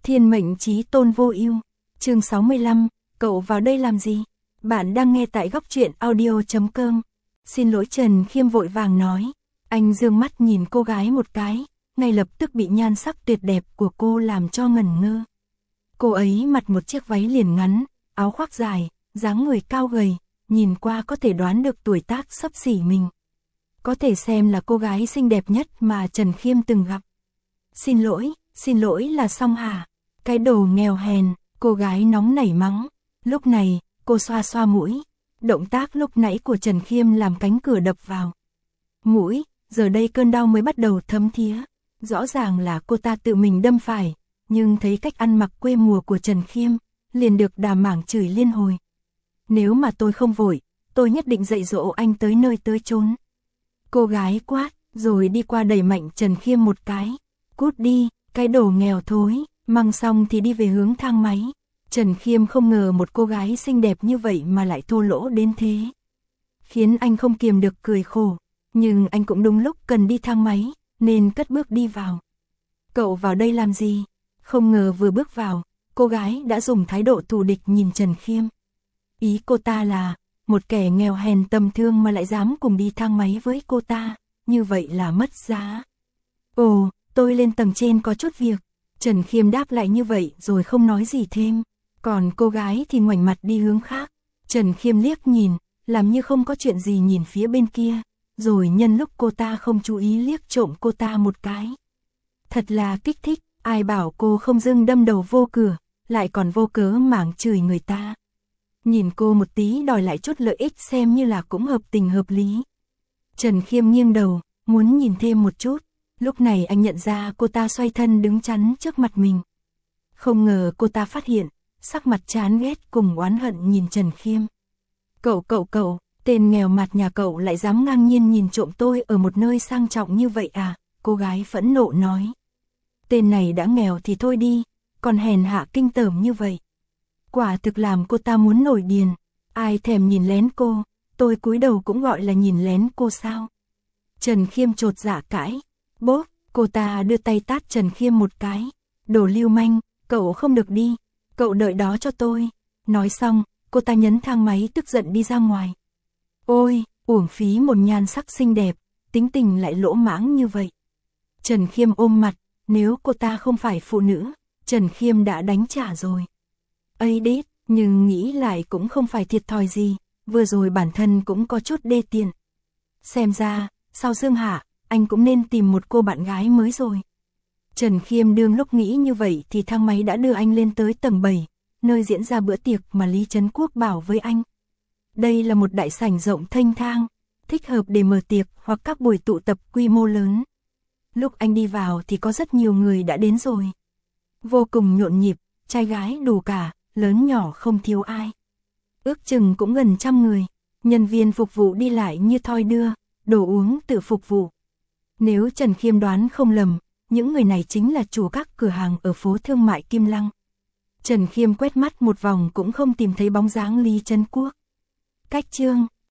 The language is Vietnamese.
Thiên mệnh chí tôn vô ưu. Chương 65, cậu vào đây làm gì? Bạn đang nghe tại góc truyện audio.com. Xin lỗi, Trần Khiêm vội vàng nói. Anh dương mắt nhìn cô gái một cái, ngay lập tức bị nhan sắc tuyệt đẹp của cô làm cho ngẩn ngơ. Cô ấy mặc một chiếc váy liền ngắn, áo khoác dài, dáng người cao gầy, nhìn qua có thể đoán được tuổi tác xấp xỉ mình. Có thể xem là cô gái xinh đẹp nhất mà Trần Khiêm từng gặp. Xin lỗi là xong hả? Cái đồ nghèo hèn, cô gái nóng nảy mắng. Lúc này, cô xoa xoa mũi. Động tác lúc nãy của Trần Khiêm làm cánh cửa đập vào mũi, giờ đây cơn đau mới bắt đầu thấm thía. Rõ ràng là cô ta tự mình đâm phải, nhưng thấy cách ăn mặc quê mùa của Trần Khiêm, liền được đà mảng chửi liên hồi. Nếu mà tôi không vội, tôi nhất định dạy dỗ anh tới nơi tới chốn. Cô gái quát, rồi đi qua đẩy mạnh Trần Khiêm một cái. Cút đi, cái đồ nghèo thối, mang xong thì đi về hướng thang máy. Trần Khiêm không ngờ một cô gái xinh đẹp như vậy mà lại thô lỗ đến thế. Khiến anh không kiềm được cười khổ, nhưng anh cũng đúng lúc cần đi thang máy, nên cất bước đi vào. Cậu vào đây làm gì? Không ngờ vừa bước vào, cô gái đã dùng thái độ thù địch nhìn Trần Khiêm. Ý cô ta là, một kẻ nghèo hèn tầm thường mà lại dám cùng đi thang máy với cô ta, như vậy là mất giá. Ồ, tôi lên tầng trên có chút việc. Trần Khiêm đáp lại như vậy rồi không nói gì thêm. Còn cô gái thì ngoảnh mặt đi hướng khác. Trần Khiêm liếc nhìn, làm như không có chuyện gì nhìn phía bên kia, rồi nhân lúc cô ta không chú ý liếc trộm cô ta một cái. Thật là kích thích, ai bảo cô không dưng đâm đầu vô cửa, lại còn vô cớ mảng chửi người ta. Nhìn cô một tí đòi lại chút lợi ích xem như là cũng hợp tình hợp lý. Trần Khiêm nghiêng đầu, muốn nhìn thêm một chút. Lúc này anh nhận ra cô ta xoay thân đứng chắn trước mặt mình. Không ngờ cô ta phát hiện, sắc mặt chán ghét cùng oán hận nhìn Trần Khiêm. Cậu, tên nghèo mặt nhà cậu lại dám ngang nhiên nhìn trộm tôi ở một nơi sang trọng như vậy à? Cô gái phẫn nộ nói. Tên này đã nghèo thì thôi đi, còn hèn hạ kinh tởm như vậy. Quả thực làm cô ta muốn nổi điên. Ai thèm nhìn lén cô, tôi cúi đầu cũng gọi là nhìn lén cô sao? Trần Khiêm chột dạ cãi. Bốp, cô ta đưa tay tát Trần Khiêm một cái. Đồ lưu manh, cậu không được đi, cậu đợi đó cho tôi. Nói xong, cô ta nhấn thang máy tức giận đi ra ngoài. Ôi, uổng phí một nhan sắc xinh đẹp, tính tình lại lỗ mãng như vậy. Trần Khiêm ôm mặt, nếu cô ta không phải phụ nữ, Trần Khiêm đã đánh trả rồi. Ây đít, nhưng nghĩ lại cũng không phải thiệt thòi gì, vừa rồi bản thân cũng có chút đê tiện. Xem ra, sau Dương Hạ, anh cũng nên tìm một cô bạn gái mới rồi. Trần Khiêm đương lúc nghĩ như vậy thì thang máy đã đưa anh lên tới tầng 7, nơi diễn ra bữa tiệc mà Lý Trấn Quốc bảo với anh. Đây là một đại sảnh rộng thênh thang, thích hợp để mở tiệc hoặc các buổi tụ tập quy mô lớn. Lúc anh đi vào thì có rất nhiều người đã đến rồi. Vô cùng nhộn nhịp, trai gái đủ cả, lớn nhỏ không thiếu ai. Ước chừng cũng gần 100 người, nhân viên phục vụ đi lại như thoi đưa, đồ uống tự phục vụ. Nếu Trần Khiêm đoán không lầm, những người này chính là chủ các cửa hàng ở phố thương mại Kim Lăng. Trần Khiêm quét mắt một vòng cũng không tìm thấy bóng dáng Lý Trấn Quốc. Cách chương,